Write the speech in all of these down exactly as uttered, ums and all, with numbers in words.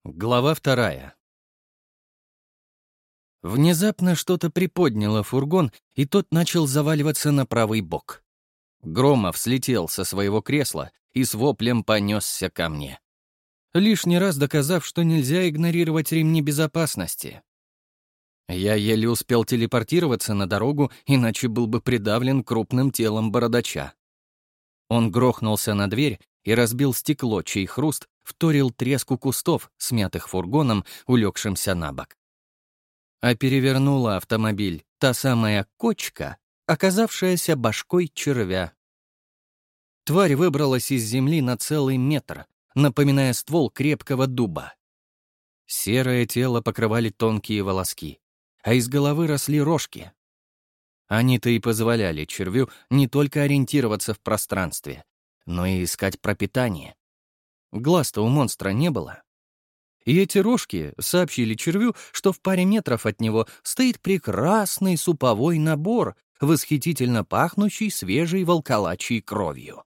Глава вторая. Внезапно что-то приподняло фургон, и тот начал заваливаться на правый бок. Громов слетел со своего кресла и с воплем понесся ко мне, лишний раз доказав, что нельзя игнорировать ремни безопасности. Я еле успел телепортироваться на дорогу, иначе был бы придавлен крупным телом бородача. Он грохнулся на дверь и разбил стекло, чей хруст вторил треску кустов, смятых фургоном, улегшимся на бок. А перевернула автомобиль та самая кочка, оказавшаяся башкой червя. Тварь выбралась из земли на целый метр, напоминая ствол крепкого дуба. Серое тело покрывали тонкие волоски, а из головы росли рожки. Они-то и позволяли червю не только ориентироваться в пространстве, но и искать пропитание. Глаз-то у монстра не было. И эти рожки сообщили червю, что в паре метров от него стоит прекрасный суповой набор, восхитительно пахнущий свежей волколачьей кровью.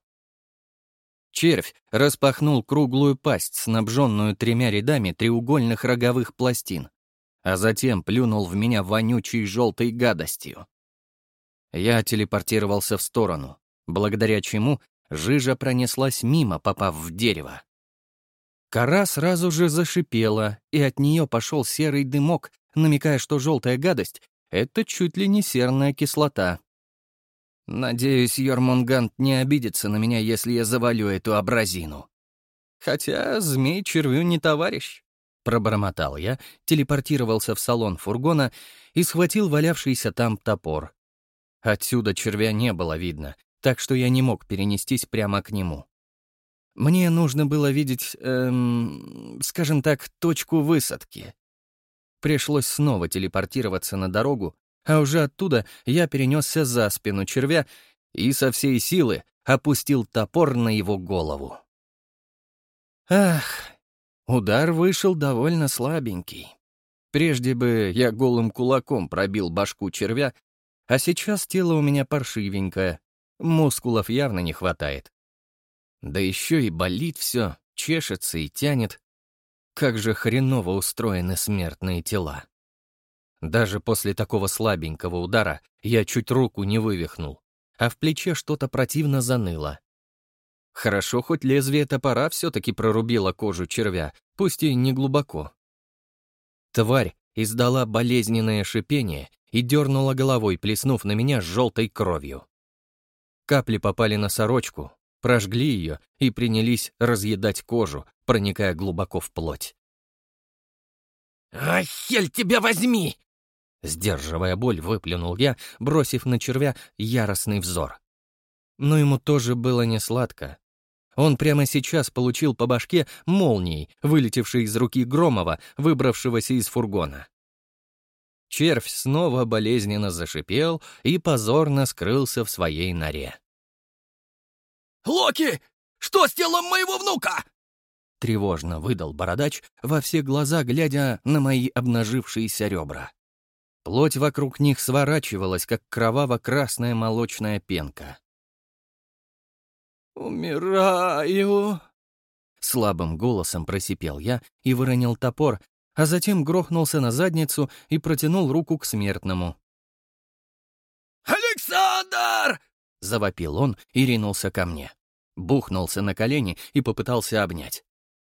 Червь распахнул круглую пасть, снабженную тремя рядами треугольных роговых пластин, а затем плюнул в меня вонючей желтой гадостью. Я телепортировался в сторону, благодаря чему жижа пронеслась мимо, попав в дерево. Кора сразу же зашипела, и от нее пошел серый дымок, намекая, что желтая гадость — это чуть ли не серная кислота. Надеюсь, Йормунгант не обидится на меня, если я завалю эту абразину. Хотя змей червю не товарищ. Пробормотал я, телепортировался в салон фургона и схватил валявшийся там топор. Отсюда червя не было видно, так что я не мог перенестись прямо к нему. Мне нужно было видеть, эм, скажем так, точку высадки. Пришлось снова телепортироваться на дорогу, а уже оттуда я перенесся за спину червя и со всей силы опустил топор на его голову. Ах, удар вышел довольно слабенький. Прежде бы я голым кулаком пробил башку червя, а сейчас тело у меня паршивенькое, мускулов явно не хватает. Да еще и болит все, чешется и тянет. Как же хреново устроены смертные тела. Даже после такого слабенького удара я чуть руку не вывихнул, а в плече что-то противно заныло. Хорошо, хоть лезвие топора все-таки прорубило кожу червя, пусть и не глубоко. Тварь издала болезненное шипение и дернула головой, плеснув на меня желтой кровью. Капли попали на сорочку, прожгли ее и принялись разъедать кожу, проникая глубоко в плоть. «А хель тебя возьми!» Сдерживая боль, выплюнул я, бросив на червя яростный взор. Но ему тоже было несладко. Он прямо сейчас получил по башке молнией, вылетевшей из руки Громова, выбравшегося из фургона. Червь снова болезненно зашипел и позорно скрылся в своей норе. «Локи! Что с телом моего внука?» Тревожно выдал бородач, во все глаза глядя на мои обнажившиеся ребра. Плоть вокруг них сворачивалась, как кроваво-красная молочная пенка. «Умираю!» Слабым голосом просипел я и выронил топор, а затем грохнулся на задницу и протянул руку к смертному. «Александр!» — завопил он и ринулся ко мне. Бухнулся на колени и попытался обнять.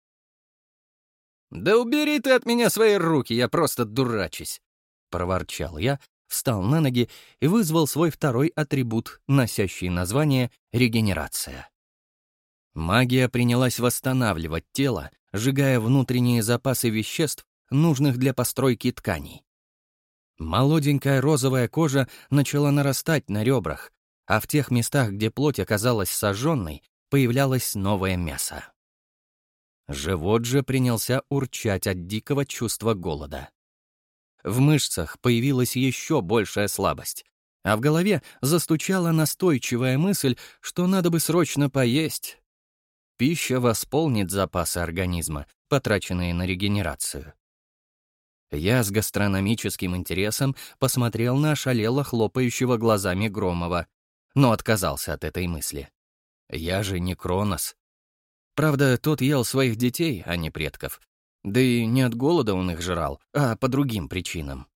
«Да убери ты от меня свои руки, я просто дурачусь!» — проворчал я, встал на ноги и вызвал свой второй атрибут, носящий название «Регенерация». Магия принялась восстанавливать тело, сжигая внутренние запасы веществ, нужных для постройки тканей. Молоденькая розовая кожа начала нарастать на ребрах, а в тех местах, где плоть оказалась сожженной, появлялось новое мясо. Живот же принялся урчать от дикого чувства голода. В мышцах появилась еще большая слабость, а в голове застучала настойчивая мысль, что надо бы срочно поесть. Пища восполнит запасы организма, потраченные на регенерацию. Я с гастрономическим интересом посмотрел на ошалело хлопающего глазами Громова, но отказался от этой мысли. Я же не Кронос. Правда, тот ел своих детей, а не предков. Да и не от голода он их жрал, а по другим причинам.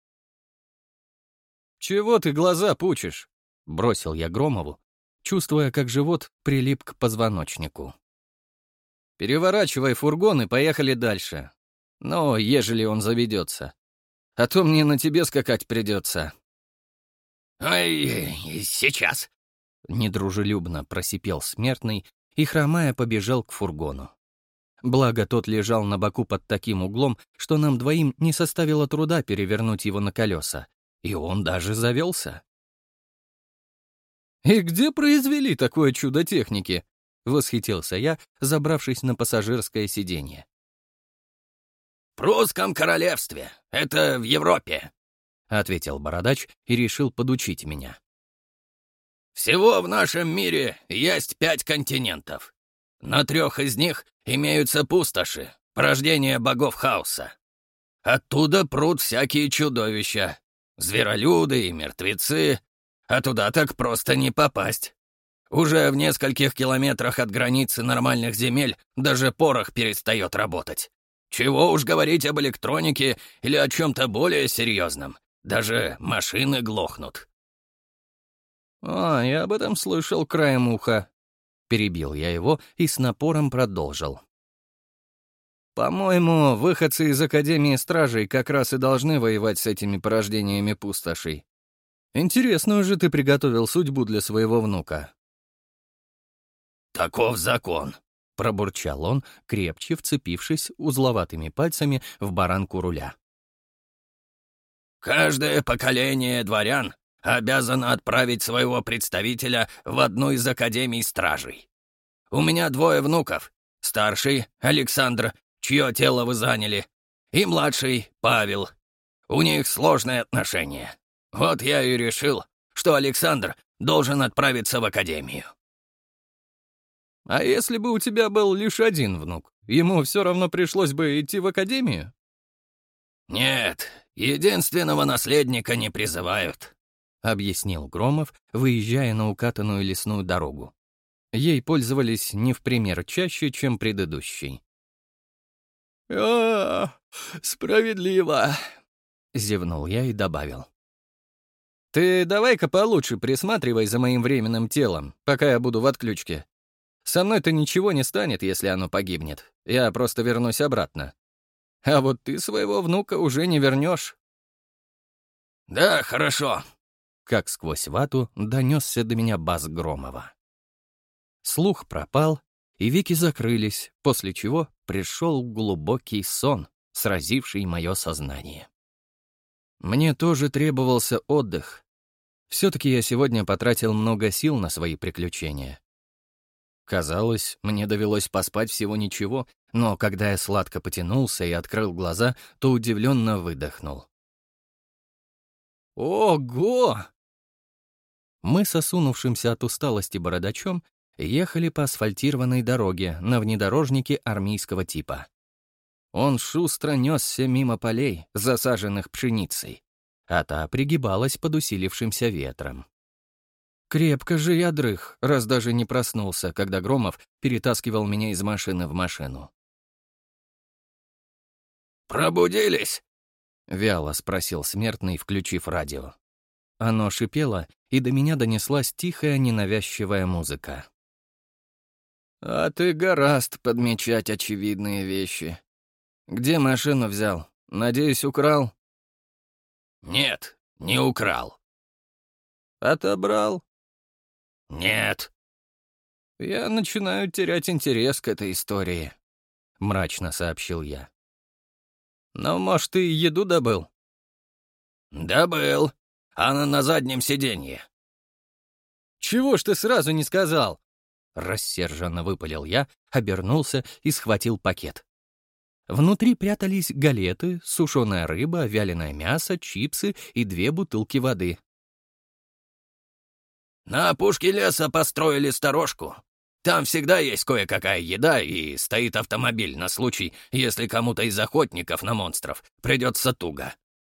«Чего ты глаза пучишь?» — бросил я Громову, чувствуя, как живот прилип к позвоночнику. «Переворачивай фургон и поехали дальше. Но ежели он заведется. А то мне на тебе скакать придется». «Ай, сейчас!» — недружелюбно просипел смертный и, хромая, побежал к фургону. Благо, тот лежал на боку под таким углом, что нам двоим не составило труда перевернуть его на колеса, и он даже завелся. «И где произвели такое чудо техники?» — восхитился я, забравшись на пассажирское сиденье. «В прусском королевстве. Это в Европе», — ответил бородач и решил подучить меня. «Всего в нашем мире есть пять континентов. На трех из них имеются пустоши, порождение богов хаоса. Оттуда прут всякие чудовища, зверолюды и мертвецы, а туда так просто не попасть. Уже в нескольких километрах от границы нормальных земель даже порох перестает работать. Чего уж говорить об электронике или о чем-то более серьезном. Даже машины глохнут». «А, я об этом слышал краем уха». Перебил я его и с напором продолжил. «По-моему, выходцы из Академии Стражей как раз и должны воевать с этими порождениями пустошей. Интересную же ты приготовил судьбу для своего внука». «Таков закон», — пробурчал он, крепче вцепившись узловатыми пальцами в баранку руля. «Каждое поколение дворян обязано отправить своего представителя в одну из Академий Стражей. У меня двое внуков. Старший — Александр, чье тело вы заняли, и младший — Павел. У них сложные отношения. Вот я и решил, что Александр должен отправиться в Академию». «А если бы у тебя был лишь один внук, ему все равно пришлось бы идти в Академию?» «Нет, единственного наследника не призывают», — объяснил Громов, выезжая на укатанную лесную дорогу. Ей пользовались не в пример чаще, чем предыдущей. «А, справедливо», — зевнул я и добавил. «Ты давай-ка получше присматривай за моим временным телом, пока я буду в отключке. Со мной-то ничего не станет, если оно погибнет. Я просто вернусь обратно. А вот ты своего внука уже не вернешь». «Да, хорошо», — как сквозь вату донесся до меня бас Громова. Слух пропал, и веки закрылись, после чего пришел глубокий сон, сразивший мое сознание. Мне тоже требовался отдых. Все-таки я сегодня потратил много сил на свои приключения. Казалось, мне довелось поспать всего ничего, но когда я сладко потянулся и открыл глаза, то удивленно выдохнул. «Ого!» Мы с осунувшимся от усталости бородачом ехали по асфальтированной дороге на внедорожнике армейского типа. Он шустро несся мимо полей, засаженных пшеницей, а та пригибалась под усилившимся ветром. Крепко же я дрых, раз даже не проснулся, когда Громов перетаскивал меня из машины в машину. «Пробудились?» — вяло спросил смертный, включив радио. Оно шипело, и до меня донеслась тихая, ненавязчивая музыка. «А ты гораст подмечать очевидные вещи. Где машину взял? Надеюсь, украл?» «Нет, не украл». «Отобрал?» «Нет». «Я начинаю терять интерес к этой истории», — мрачно сообщил я. «Ну, может, ты еду добыл?» «Добыл. Она на заднем сиденье». «Чего ж ты сразу не сказал?» Рассерженно выпалил я, обернулся и схватил пакет. Внутри прятались галеты, сушеная рыба, вяленое мясо, чипсы и две бутылки воды. «На опушке леса построили сторожку. Там всегда есть кое-какая еда и стоит автомобиль на случай, если кому-то из охотников на монстров придется туго».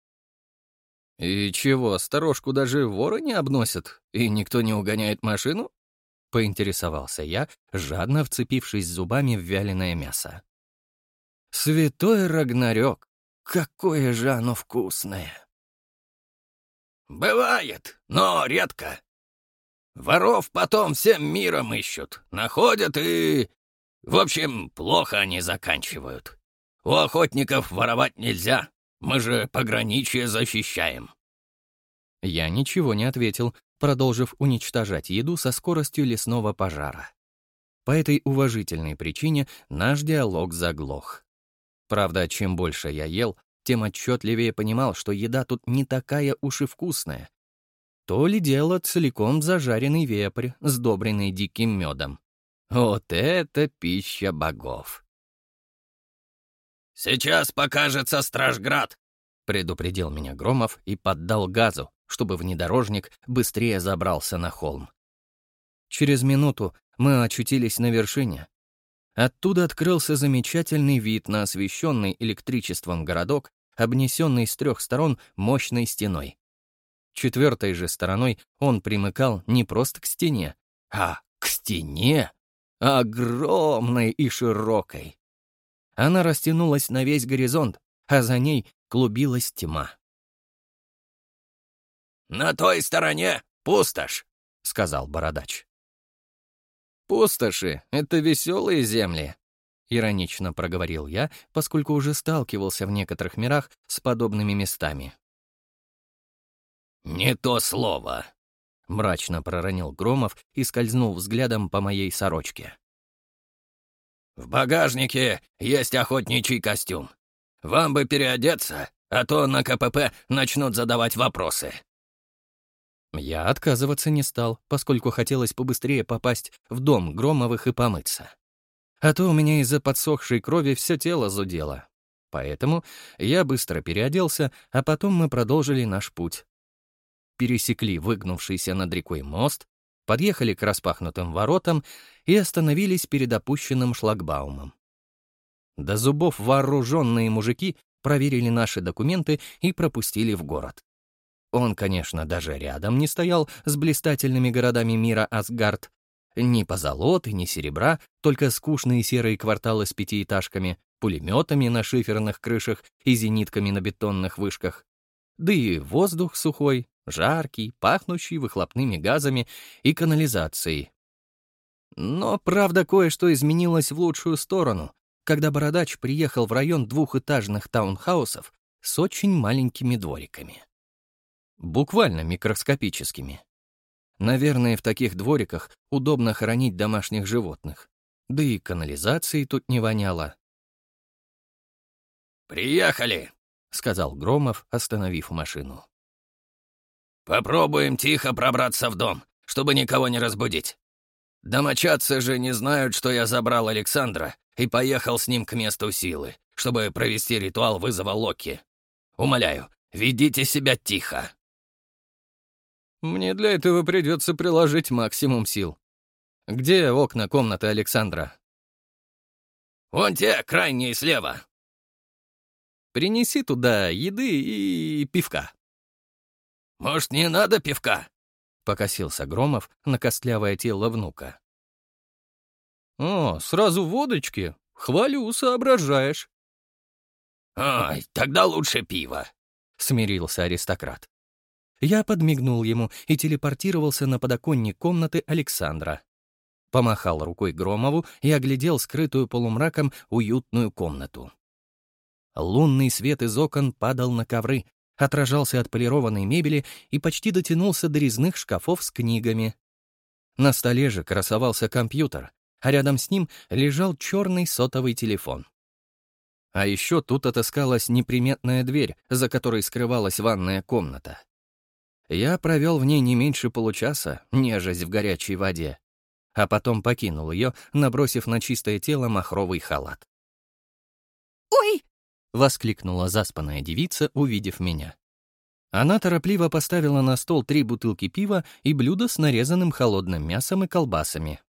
«И чего, сторожку даже воры не обносят, и никто не угоняет машину?» — поинтересовался я, жадно вцепившись зубами в вяленое мясо. Святой Рагнарёк, какое же оно вкусное! Бывает, но редко. Воров потом всем миром ищут, находят и... В общем, плохо они заканчивают. У охотников воровать нельзя, мы же пограничье защищаем. Я ничего не ответил, продолжив уничтожать еду со скоростью лесного пожара. По этой уважительной причине наш диалог заглох. Правда, чем больше я ел, тем отчетливее понимал, что еда тут не такая уж и вкусная. То ли дело целиком зажаренный вепрь, сдобренный диким медом. Вот это пища богов! «Сейчас покажется Стражград», — предупредил меня Громов и поддал газу, чтобы внедорожник быстрее забрался на холм. Через минуту мы очутились на вершине. Оттуда открылся замечательный вид на освещенный электричеством городок, обнесенный с трех сторон мощной стеной. Четвертой же стороной он примыкал не просто к стене, а к стене, огромной и широкой. Она растянулась на весь горизонт, а за ней клубилась тьма. «На той стороне пустошь», — сказал бородач. «Пустоши — это веселые земли», — иронично проговорил я, поскольку уже сталкивался в некоторых мирах с подобными местами. «Не то слово», — мрачно проронил Громов и скользнул взглядом по моей сорочке. «В багажнике есть охотничий костюм. Вам бы переодеться, а то на ка пэ пэ начнут задавать вопросы». Я отказываться не стал, поскольку хотелось побыстрее попасть в дом Громовых и помыться. А то у меня из-за подсохшей крови все тело зудело. Поэтому я быстро переоделся, а потом мы продолжили наш путь. Пересекли выгнувшийся над рекой мост, подъехали к распахнутым воротам и остановились перед опущенным шлагбаумом. До зубов вооруженные мужики проверили наши документы и пропустили в город. Он, конечно, даже рядом не стоял с блистательными городами мира Асгард. Ни позолоты, ни серебра, только скучные серые кварталы с пятиэтажками, пулеметами на шиферных крышах и зенитками на бетонных вышках. Да и воздух сухой, жаркий, пахнущий выхлопными газами и канализацией. Но, правда, кое-что изменилось в лучшую сторону, когда бородач приехал в район двухэтажных таунхаусов с очень маленькими двориками. Буквально микроскопическими. Наверное, в таких двориках удобно хоронить домашних животных. Да и канализации тут не воняло. «Приехали», — сказал Громов, остановив машину. «Попробуем тихо пробраться в дом, чтобы никого не разбудить. Домочадцы же не знают, что я забрал Александра и поехал с ним к месту силы, чтобы провести ритуал вызова Локи. Умоляю, ведите себя тихо». Мне для этого придется приложить максимум сил. Где окна комнаты Александра? «Вон те, крайние слева». Принеси туда еды и пивка. «Может, не надо пивка?» — покосился Громов на костлявое тело внука. «О, сразу водочки? Хвалю, соображаешь». «Ой, тогда лучше пиво», — смирился аристократ. Я подмигнул ему и телепортировался на подоконник комнаты Александра. Помахал рукой Громову и оглядел скрытую полумраком уютную комнату. Лунный свет из окон падал на ковры, отражался от полированной мебели и почти дотянулся до резных шкафов с книгами. На столе же красовался компьютер, а рядом с ним лежал черный сотовый телефон. А еще тут отыскалась неприметная дверь, за которой скрывалась ванная комната. Я провел в ней не меньше получаса, нежесть в горячей воде, а потом покинул ее, набросив на чистое тело махровый халат. «Ой!» — воскликнула заспанная девица, увидев меня. Она торопливо поставила на стол три бутылки пива и блюдо с нарезанным холодным мясом и колбасами.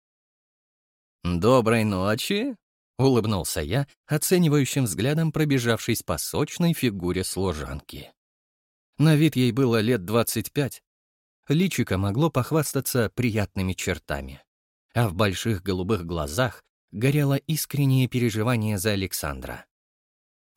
«Доброй ночи!» — улыбнулся я, оценивающим взглядом пробежавшись по сочной фигуре служанки. На вид ей было лет двадцать пять. Личико могло похвастаться приятными чертами, а в больших голубых глазах горело искреннее переживание за Александра.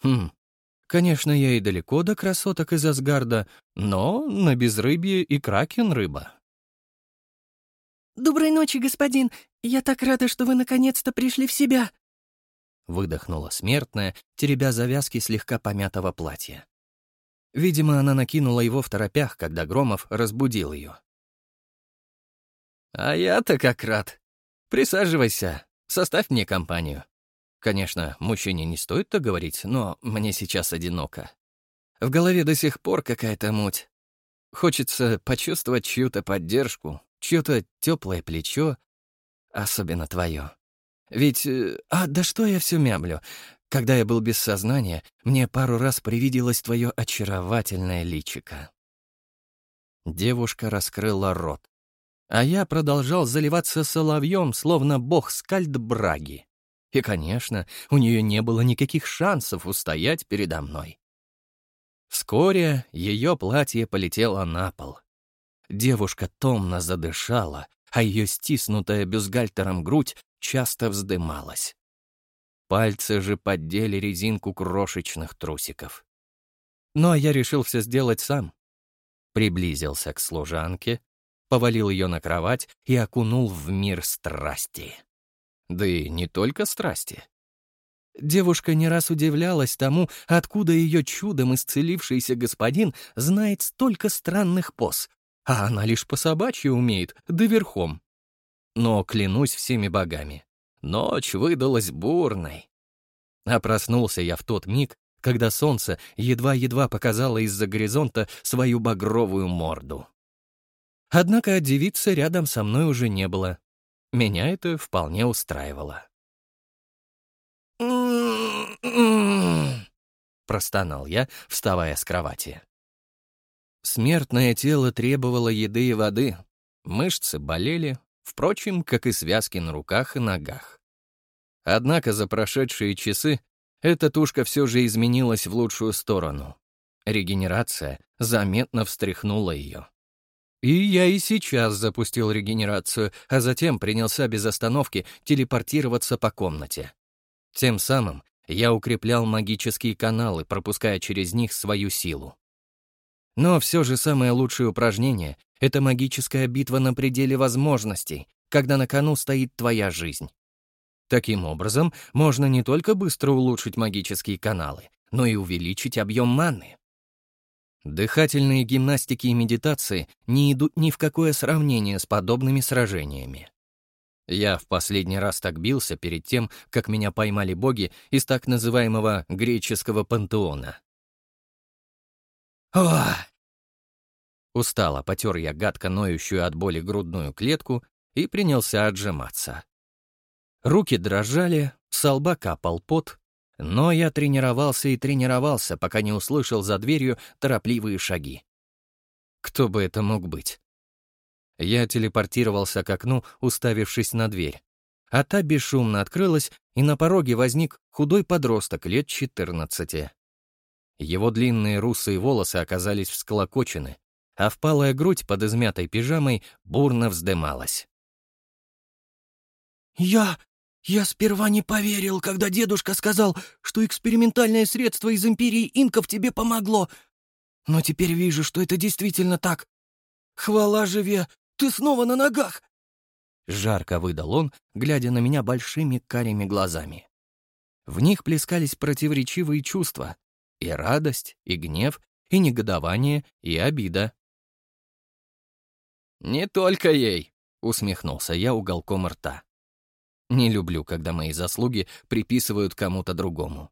Хм, конечно, я и далеко до красоток из Асгарда, но на безрыбье и кракен рыба. «Доброй ночи, господин. Я так рада, что вы наконец-то пришли в себя!» Выдохнула смертная, теребя завязки слегка помятого платья. Видимо, она накинула его в торопях, когда Громов разбудил ее. «А я-то как рад. Присаживайся, составь мне компанию. Конечно, мужчине не стоит так говорить, но мне сейчас одиноко. В голове до сих пор какая-то муть. Хочется почувствовать чью-то поддержку, чье-то теплое плечо, особенно твое. Ведь... э, А, да что я все мямлю? Когда я был без сознания, мне пару раз привиделось твое очаровательное личико». Девушка раскрыла рот, а я продолжал заливаться соловьем, словно бог Скальдбраги. И, конечно, у нее не было никаких шансов устоять передо мной. Вскоре ее платье полетело на пол. Девушка томно задышала, а ее стиснутая бюстгальтером грудь часто вздымалась. Пальцы же поддели резинку крошечных трусиков. Но я решил все сделать сам. Приблизился к служанке, повалил ее на кровать и окунул в мир страсти. Да и не только страсти. Девушка не раз удивлялась тому, откуда ее чудом исцелившийся господин знает столько странных поз, а она лишь по-собачьи умеет, да верхом. Но, клянусь всеми богами, ночь выдалась бурной. А проснулся я в тот миг, когда солнце едва-едва показало из-за горизонта свою багровую морду. Однако девицы рядом со мной уже не было. Меня это вполне устраивало. Простонал я, вставая с кровати. Смертное тело требовало еды и воды, мышцы болели, впрочем, как и связки на руках и ногах. Однако за прошедшие часы эта тушка все же изменилась в лучшую сторону. Регенерация заметно встряхнула ее. И я и сейчас запустил регенерацию, а затем принялся без остановки телепортироваться по комнате. Тем самым я укреплял магические каналы, пропуская через них свою силу. Но все же самое лучшее упражнение — это магическая битва на пределе возможностей, когда на кону стоит твоя жизнь. Таким образом, можно не только быстро улучшить магические каналы, но и увеличить объем маны. Дыхательные гимнастики и медитации не идут ни в какое сравнение с подобными сражениями. Я в последний раз так бился перед тем, как меня поймали боги из так называемого греческого пантеона. Ох! Устало потер я гадко ноющую от боли грудную клетку и принялся отжиматься. Руки дрожали, со лба капал пот, но я тренировался и тренировался, пока не услышал за дверью торопливые шаги. Кто бы это мог быть? Я телепортировался к окну, уставившись на дверь. А та бесшумно открылась, и на пороге возник худой подросток лет четырнадцати. Его длинные русые волосы оказались всклокочены, а впалая грудь под измятой пижамой бурно вздымалась. «Я... я сперва не поверил, когда дедушка сказал, что экспериментальное средство из империи инков тебе помогло. Но теперь вижу, что это действительно так. Хвала живе, ты снова на ногах!» Жарко выдал он, глядя на меня большими карими глазами. В них плескались противоречивые чувства — и радость, и гнев, и негодование, и обида. «Не только ей», — усмехнулся я уголком рта. Не люблю, когда мои заслуги приписывают кому-то другому.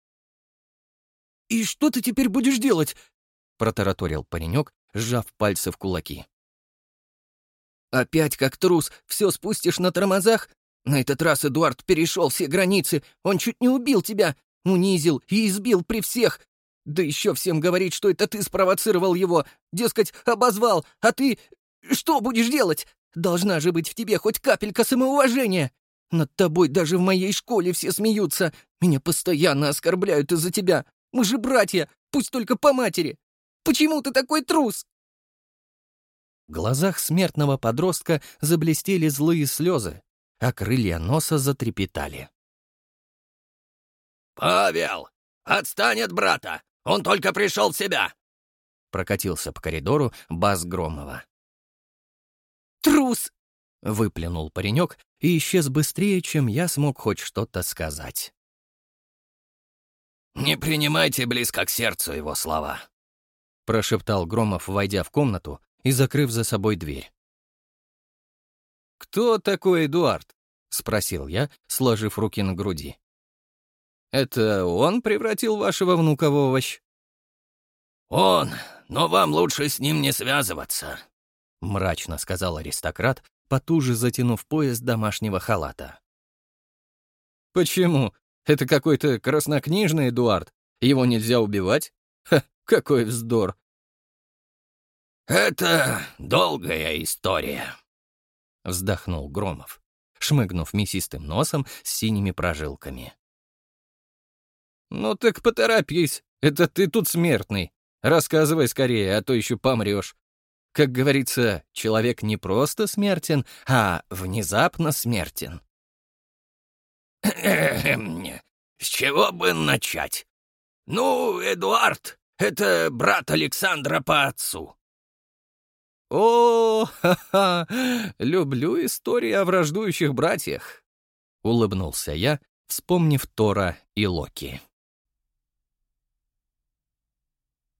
«И что ты теперь будешь делать?» — протараторил паренек, сжав пальцы в кулаки. «Опять как трус, все спустишь на тормозах? На этот раз Эдуард перешел все границы, он чуть не убил тебя, унизил и избил при всех. Да еще всем говорит, что это ты спровоцировал его, дескать, обозвал, а ты... Что будешь делать? Должна же быть в тебе хоть капелька самоуважения. Над тобой даже в моей школе все смеются, меня постоянно оскорбляют из-за тебя. Мы же братья, пусть только по матери. Почему ты такой трус?» В глазах смертного подростка заблестели злые слезы, а крылья носа затрепетали. «Павел, Отстань от брата! Он только пришел в себя!» Прокатился по коридору бас Громова. «Трус!» — выплюнул паренек и исчез быстрее, чем я смог хоть что-то сказать. «Не принимайте близко к сердцу его слова», — прошептал Громов, войдя в комнату и закрыв за собой дверь. «Кто такой Эдуард?» — спросил я, сложив руки на груди. «Это он превратил вашего внука в овощ?» «Он, но вам лучше с ним не связываться», — мрачно сказал аристократ, потуже затянув пояс домашнего халата. «Почему? Это какой-то краснокнижный Эдуард. Его нельзя убивать? Ха, какой вздор!» «Это долгая история», — вздохнул Громов, шмыгнув мясистым носом с синими прожилками. «Ну так поторопись, это ты тут смертный. Рассказывай скорее, а то еще помрешь. Как говорится, человек не просто смертен, а внезапно смертен». «С чего бы начать? Ну, Эдуард — это брат Александра по отцу». «О, ха-ха, люблю истории о враждующих братьях», — улыбнулся я, вспомнив Тора и Локи.